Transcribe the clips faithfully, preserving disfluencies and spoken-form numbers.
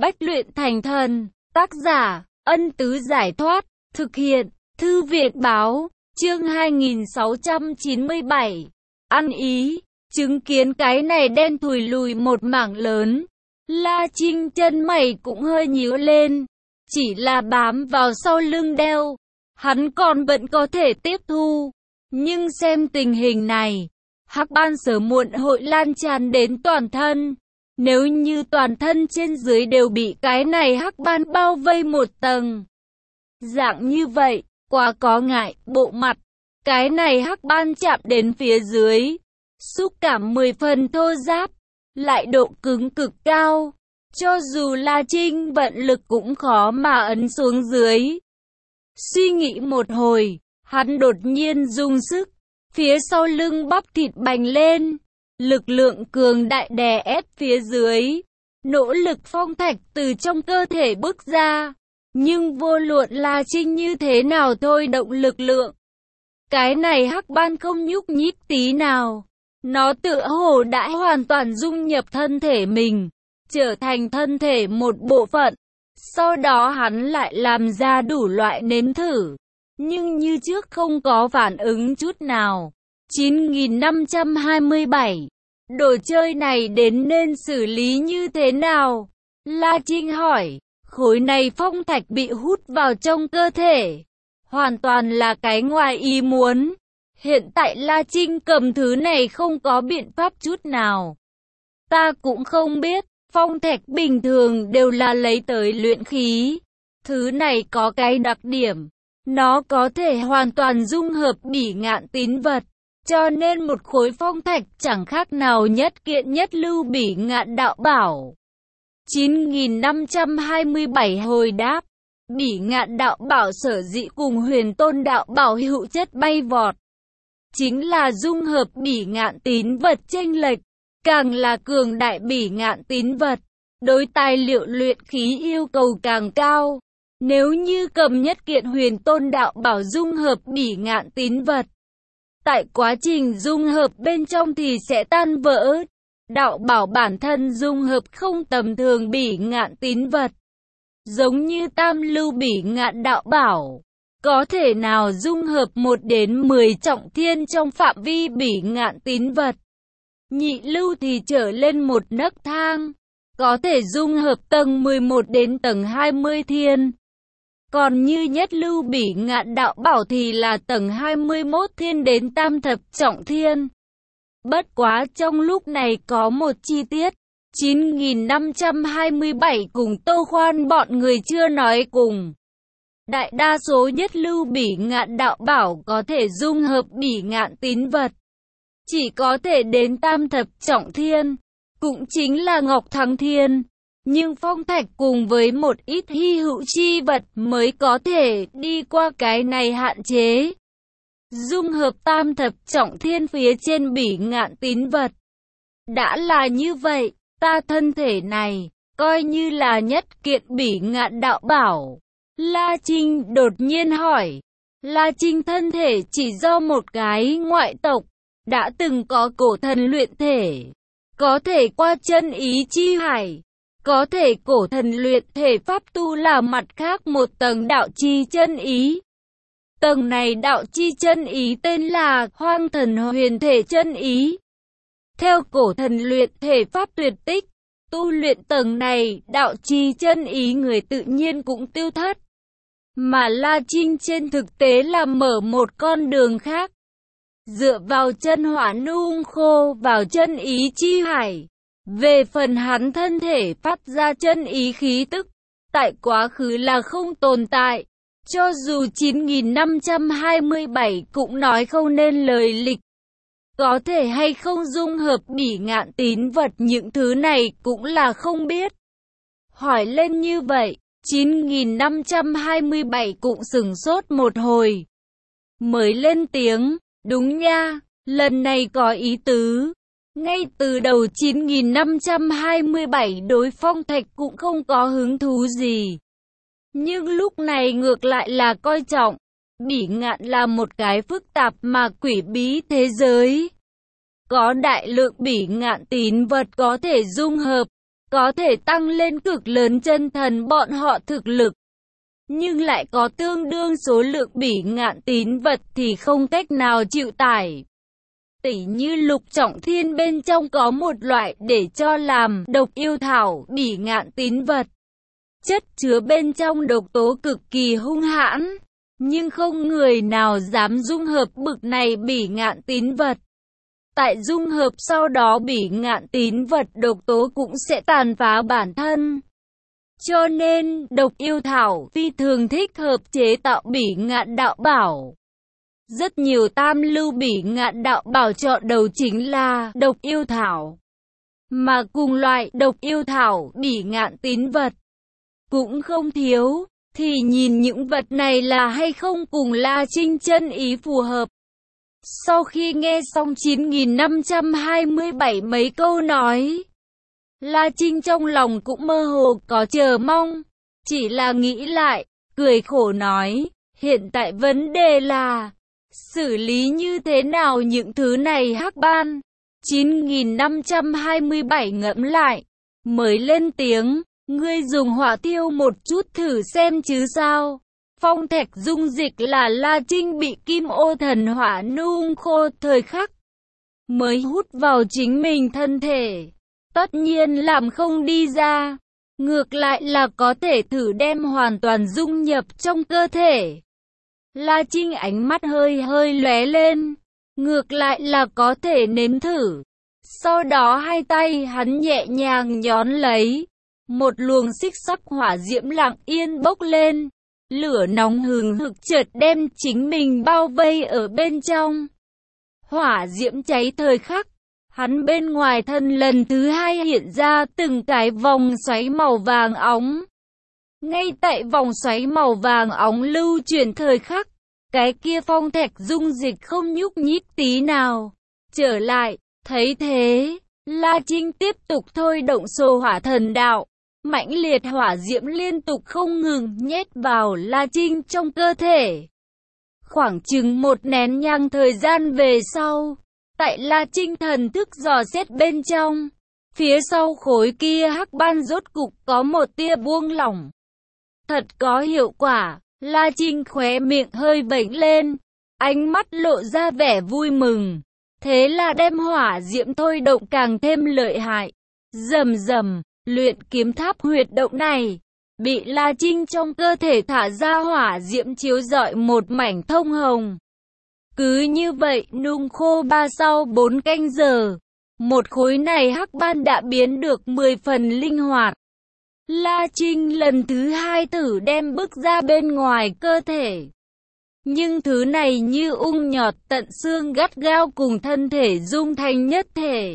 Bách luyện thành thần. Tác giả, Ân Tứ Giải Thoát. Thực hiện, Thư viện Báo. Chương hai nghìn sáu trăm chín mươi bảy. Ăn ý. Chứng kiến cái này đen thùi lùi một mảng lớn. La Trinh chân mày cũng hơi nhíu lên. Chỉ là bám vào sau lưng đeo. Hắn còn vẫn có thể tiếp thu. Nhưng xem tình hình này, hắc ban sớm muộn hội lan tràn đến toàn thân. Nếu như toàn thân trên dưới đều bị cái này hắc ban bao vây một tầng. Dạng như vậy, quá có ngại, bộ mặt. Cái này hắc ban chạm đến phía dưới. Xúc cảm mười phần thô ráp, lại độ cứng cực cao. Cho dù La Trinh vận lực cũng khó mà ấn xuống dưới. Suy nghĩ một hồi, hắn đột nhiên dùng sức. Phía sau lưng bắp thịt bành lên. Lực lượng cường đại đè ép phía dưới. Nỗ lực phong thạch từ trong cơ thể bước ra. Nhưng vô luận La Trinh như thế nào thôi động lực lượng. Cái này hắc ban không nhúc nhích tí nào. Nó tựa hồ đã hoàn toàn dung nhập thân thể mình. Trở thành thân thể một bộ phận. Sau đó hắn lại làm ra đủ loại nếm thử. Nhưng như trước không có phản ứng chút nào. chín nghìn năm trăm hai mươi bảy. Đồ chơi này đến nên xử lý như thế nào? La Trinh hỏi. Khối này phong thạch bị hút vào trong cơ thể. Hoàn toàn là cái ngoài ý muốn. Hiện tại La Trinh cầm thứ này không có biện pháp chút nào. Ta cũng không biết. Phong thạch bình thường đều là lấy tới luyện khí. Thứ này có cái đặc điểm. Nó có thể hoàn toàn dung hợp bỉ ngạn tín vật. Cho nên một khối phong thạch chẳng khác nào nhất kiện nhất lưu bỉ ngạn đạo bảo. chín nghìn năm trăm hai mươi bảy hồi đáp. Bỉ ngạn đạo bảo sở dĩ cùng huyền tôn đạo bảo hữu chất bay vọt. Chính là dung hợp bỉ ngạn tín vật chênh lệch. Càng là cường đại bỉ ngạn tín vật. Đối tài liệu luyện khí yêu cầu càng cao. Nếu như cầm nhất kiện huyền tôn đạo bảo dung hợp bỉ ngạn tín vật. Tại quá trình dung hợp bên trong thì sẽ tan vỡ. Đạo bảo bản thân dung hợp không tầm thường bỉ ngạn tín vật. Giống như tam lưu bỉ ngạn đạo bảo. Có thể nào dung hợp một đến mười trọng thiên trong phạm vi bỉ ngạn tín vật. Nhị lưu thì trở lên một nấc thang. Có thể dung hợp tầng mười một đến tầng hai mươi thiên. Còn như nhất lưu bỉ ngạn đạo bảo thì là tầng hai mươi mốt thiên đến tam thập trọng thiên. Bất quá trong lúc này có một chi tiết. chín nghìn năm trăm hai mươi bảy cùng Tô Khoan bọn người chưa nói cùng. Đại đa số nhất lưu bỉ ngạn đạo bảo có thể dung hợp bỉ ngạn tín vật. Chỉ có thể đến tam thập trọng thiên. Cũng chính là Ngọc Thắng Thiên. Nhưng phong thạch cùng với một ít hy hữu chi vật mới có thể đi qua cái này hạn chế. Dung hợp tam thập trọng thiên phía trên bỉ ngạn tín vật. Đã là như vậy, ta thân thể này, coi như là nhất kiện bỉ ngạn đạo bảo. La Trinh đột nhiên hỏi. La Trinh thân thể chỉ do một cái ngoại tộc, đã từng có cổ thần luyện thể. Có thể qua chân ý chi hải. Có thể cổ thần luyện thể pháp tu là mặt khác một tầng đạo chi chân ý. Tầng này đạo chi chân ý tên là hoang thần huyền thể chân ý. Theo cổ thần luyện thể pháp tuyệt tích, tu luyện tầng này đạo chi chân ý người tự nhiên cũng tiêu thất. Mà La Trinh trên thực tế là mở một con đường khác. Dựa vào chân hỏa nung khô vào chân ý chi hải. Về phần hắn thân thể phát ra chân ý khí tức, tại quá khứ là không tồn tại. Cho dù chín nghìn năm trăm hai mươi bảy cũng nói không nên lời lịch. Có thể hay không dung hợp bỉ ngạn tín vật những thứ này cũng là không biết. Hỏi lên như vậy, chín nghìn năm trăm hai mươi bảy cũng sửng sốt một hồi. Mới lên tiếng, đúng nha, lần này có ý tứ. Ngay từ đầu chín nghìn năm trăm hai mươi bảy đối phong thạch cũng không có hứng thú gì. Nhưng lúc này ngược lại là coi trọng. Bỉ ngạn là một cái phức tạp mà quỷ bí thế giới. Có đại lượng bỉ ngạn tín vật có thể dung hợp. có thể tăng lên cực lớn chân thần bọn họ thực lực, nhưng lại có tương đương số lượng bỉ ngạn tín vật thì không cách nào chịu tải. Tỉ như Lục Trọng Thiên bên trong có một loại để cho làm độc yêu thảo bỉ ngạn tín vật. Chất chứa bên trong độc tố cực kỳ hung hãn, nhưng không người nào dám dung hợp bực này bỉ ngạn tín vật. Tại dung hợp sau đó bỉ ngạn tín vật độc tố cũng sẽ tàn phá bản thân. Cho nên, độc yêu thảo phi thường thích hợp chế tạo bỉ ngạn đạo bảo. Rất nhiều tam lưu bỉ ngạn đạo bảo chọn đầu chính là độc yêu thảo. Mà cùng loại độc yêu thảo bỉ ngạn tín vật cũng không thiếu, thì nhìn những vật này là hay không cùng La Trinh chân ý phù hợp. Sau khi nghe xong chín nghìn năm trăm hai mươi bảy mấy câu nói, La Trinh trong lòng cũng mơ hồ có chờ mong, chỉ là nghĩ lại, cười khổ nói, hiện tại vấn đề là xử lý như thế nào những thứ này Hắc Ban. chín nghìn năm trăm hai mươi bảy ngẫm lại, mới lên tiếng, ngươi dùng hỏa tiêu một chút thử xem chứ sao. Phong thạch dung dịch là La Trinh bị kim ô thần hỏa nung khô thời khắc mới hút vào chính mình thân thể. Tất nhiên làm không đi ra, ngược lại là có thể thử đem hoàn toàn dung nhập trong cơ thể. La Trinh ánh mắt hơi hơi lóe lên, ngược lại là có thể nếm thử. Sau đó hai tay hắn nhẹ nhàng nhón lấy, một luồng xích sắc hỏa diễm lặng yên bốc lên, lửa nóng hừng hực chợt đem chính mình bao vây ở bên trong. Hỏa diễm cháy thời khắc, hắn bên ngoài thân lần thứ hai hiện ra từng cái vòng xoáy màu vàng óng. Ngay tại vòng xoáy màu vàng óng lưu chuyển thời khắc, cái kia phong thạch dung dịch không nhúc nhích tí nào. Trở lại, thấy thế, La Trinh tiếp tục thôi động xô hỏa thần đạo. Mãnh liệt hỏa diễm liên tục không ngừng nhét vào La Trinh trong cơ thể. Khoảng chừng một nén nhang thời gian về sau, tại La Trinh thần thức dò xét bên trong, phía sau khối kia hắc ban rốt cục có một tia buông lỏng. Thật có hiệu quả, La Trinh khóe miệng hơi vểnh lên, ánh mắt lộ ra vẻ vui mừng. Thế là đem hỏa diễm thôi động càng thêm lợi hại. Rầm rầm, luyện kiếm tháp huyệt động này bị La Trinh trong cơ thể thả ra hỏa diễm chiếu rọi một mảnh thông hồng. Cứ như vậy nung khô ba sau bốn canh giờ, một khối này hắc ban đã biến được mười phần linh hoạt. La Trinh lần thứ hai thử đem bức ra bên ngoài cơ thể. Nhưng thứ này như ung nhọt tận xương gắt gao cùng thân thể dung thành nhất thể.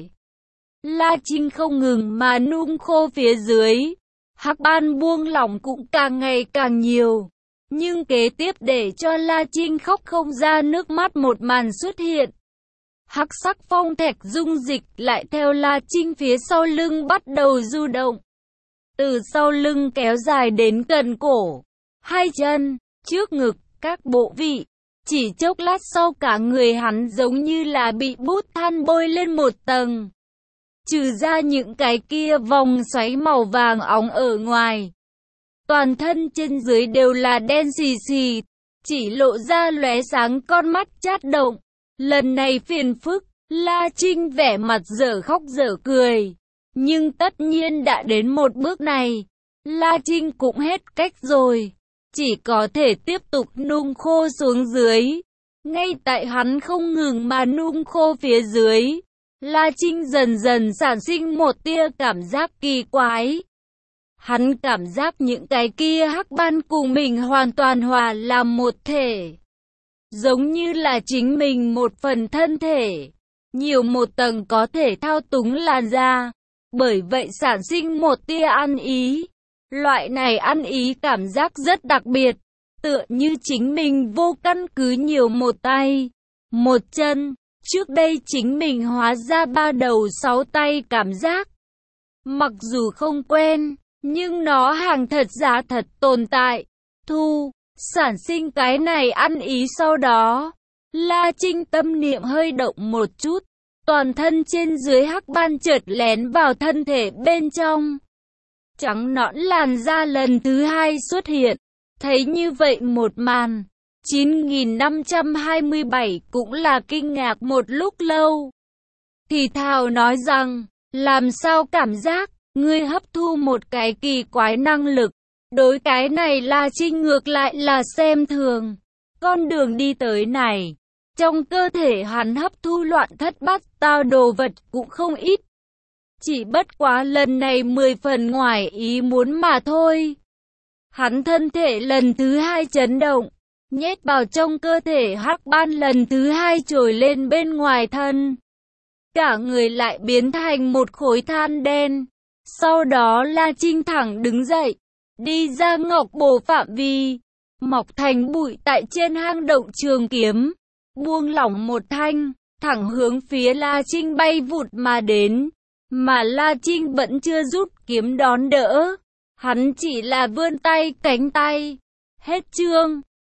La Trinh không ngừng mà nung khô phía dưới, hắc ban buông lỏng cũng càng ngày càng nhiều. Nhưng kế tiếp để cho La Trinh khóc không ra nước mắt một màn xuất hiện. Hắc sắc phong thạch dung dịch lại theo La Trinh phía sau lưng bắt đầu du động. Từ sau lưng kéo dài đến gần cổ, hai chân, trước ngực, các bộ vị. Chỉ chốc lát sau cả người hắn giống như là bị bút than bôi lên một tầng. Trừ ra những cái kia vòng xoáy màu vàng óng ở ngoài, toàn thân trên dưới đều là đen xì xì, chỉ lộ ra lóe sáng con mắt chát động. Lần này phiền phức, La Trinh vẻ mặt dở khóc dở cười. Nhưng tất nhiên đã đến một bước này, La Trinh cũng hết cách rồi, chỉ có thể tiếp tục nung khô xuống dưới. Ngay tại hắn không ngừng mà nung khô phía dưới, La Trinh dần dần sản sinh một tia cảm giác kỳ quái. Hắn cảm giác những cái kia hắc ban cùng mình hoàn toàn hòa làm một thể, giống như là chính mình một phần thân thể, nhiều một tầng có thể thao túng làn da, bởi vậy sản sinh một tia ăn ý. Loại này ăn ý cảm giác rất đặc biệt, tựa như chính mình vô căn cứ nhiều một tay, một chân. Trước đây chính mình hóa ra ba đầu sáu tay cảm giác. Mặc dù không quen, nhưng nó hàng thật giá thật tồn tại. Thu, sản sinh cái này ăn ý sau đó. La Trinh tâm niệm hơi động một chút. Toàn thân trên dưới hắc ban chợt lén vào thân thể bên trong. trắng nõn làn da lần thứ hai xuất hiện. Thấy như vậy một màn, chín nghìn năm trăm hai mươi bảy cũng là kinh ngạc một lúc lâu. Thì thào nói rằng, làm sao cảm giác, ngươi hấp thu một cái kỳ quái năng lực. Đối cái này La Trinh ngược lại là xem thường. Con đường đi tới này, trong cơ thể hắn hấp thu loạn thất bát tao đồ vật cũng không ít. Chỉ bất quá lần này mười phần ngoài ý muốn mà thôi. Hắn thân thể lần thứ hai chấn động, nhét vào trong cơ thể hắc ban lần thứ hai trồi lên bên ngoài thân. Cả người lại biến thành một khối than đen. Sau đó La Trinh thẳng đứng dậy, đi ra ngọc bổ phạm vi, mọc thành bụi tại trên hang động trường kiếm, buông lỏng một thanh, thẳng hướng phía La Trinh bay vụt mà đến. Mà La Trinh vẫn chưa rút kiếm đón đỡ, hắn chỉ là vươn tay cánh tay. Hết chương.